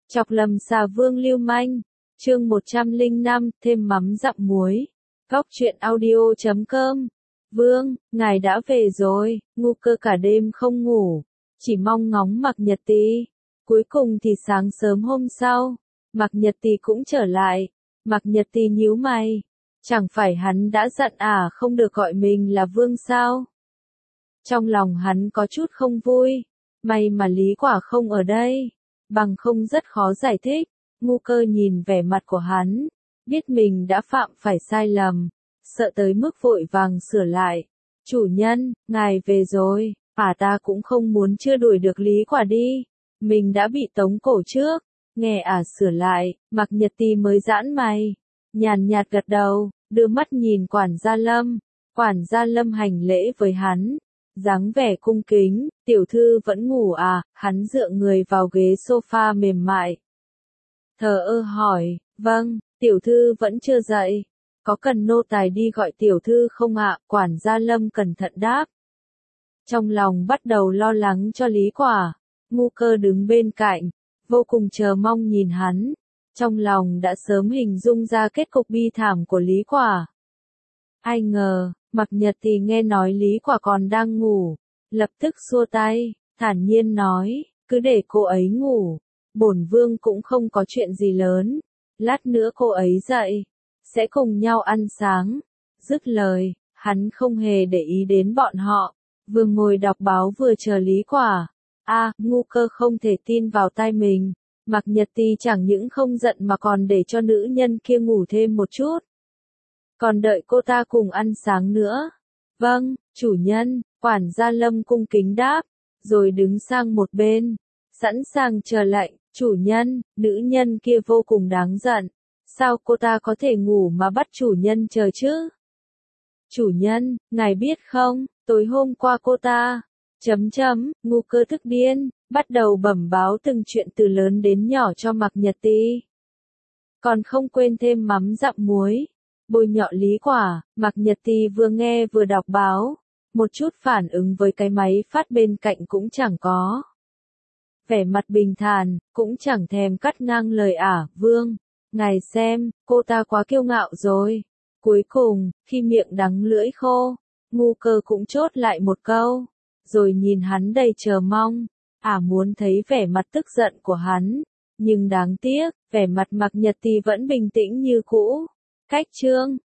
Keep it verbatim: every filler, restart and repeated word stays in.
Chọc lầm xà vương lưu manh. Chương một trăm lẻ năm, thêm mắm dặm muối. Góc truyện audio chấm com. Vương, ngài đã về rồi, ngu cơ cả đêm không ngủ, chỉ mong ngóng Mạc Nhật Tý. Cuối cùng thì sáng sớm hôm sau, Mạc Nhật Tý cũng trở lại. Mạc Nhật Tý nhíu mày, chẳng phải hắn đã dặn à không được gọi mình là Vương sao? Trong lòng hắn có chút không vui, may mà Lý Quả không ở đây, bằng không rất khó giải thích. Ngu cơ nhìn vẻ mặt của hắn, biết mình đã phạm phải sai lầm, sợ tới mức vội vàng sửa lại. Chủ nhân, ngài về rồi, à ta cũng không muốn chưa đuổi được Lý Quả đi, mình đã bị tống cổ trước. Nghe ả sửa lại, Mạc Nhật Tý mới giãn mày, nhàn nhạt gật đầu, đưa mắt nhìn quản gia Lâm. Quản gia Lâm hành lễ với hắn, dáng vẻ cung kính. Tiểu thư vẫn ngủ à? Hắn dựa người vào ghế sofa mềm mại, thờ ơ hỏi. Vâng, tiểu thư vẫn chưa dậy, có cần nô tài đi gọi tiểu thư không ạ? Quản gia Lâm cẩn thận đáp. Trong lòng bắt đầu lo lắng cho Lý Quả, ngu cơ đứng bên cạnh, vô cùng chờ mong nhìn hắn, trong lòng đã sớm hình dung ra kết cục bi thảm của Lý Quả. Ai ngờ, Mạc Nhật Tý nghe nói Lý Quả còn đang ngủ, lập tức xua tay, thản nhiên nói, cứ để cô ấy ngủ, bổn vương cũng không có chuyện gì lớn, lát nữa cô ấy dậy, sẽ cùng nhau ăn sáng. Dứt lời, hắn không hề để ý đến bọn họ, vừa ngồi đọc báo vừa chờ Lý Quả. A, à, ngu cơ không thể tin vào tai mình, Mạc Nhật Tý chẳng những không giận mà còn để cho nữ nhân kia ngủ thêm một chút, còn đợi cô ta cùng ăn sáng nữa. Vâng, chủ nhân, quản gia Lâm cung kính đáp, rồi đứng sang một bên, sẵn sàng chờ lệnh. Chủ nhân, nữ nhân kia vô cùng đáng giận, sao cô ta có thể ngủ mà bắt chủ nhân chờ chứ? Chủ nhân, ngài biết không, tối hôm qua cô ta, chấm chấm, ngu cơ tức điên, bắt đầu bẩm báo từng chuyện từ lớn đến nhỏ cho Mạc Nhật Tý. Còn không quên thêm mắm dặm muối, bôi nhọ Lý Quả. Mạc Nhật Tý vừa nghe vừa đọc báo, một chút phản ứng với cái máy phát bên cạnh cũng chẳng có. Vẻ mặt bình thản, cũng chẳng thèm cắt ngang lời ả. Vương, ngài xem, cô ta quá kiêu ngạo rồi. Cuối cùng, khi miệng đắng lưỡi khô, ngu cơ cũng chốt lại một câu, rồi nhìn hắn đầy chờ mong. Ả muốn thấy vẻ mặt tức giận của hắn, nhưng đáng tiếc, vẻ mặt Mạc Nhật Tý vẫn bình tĩnh như cũ. Cách chương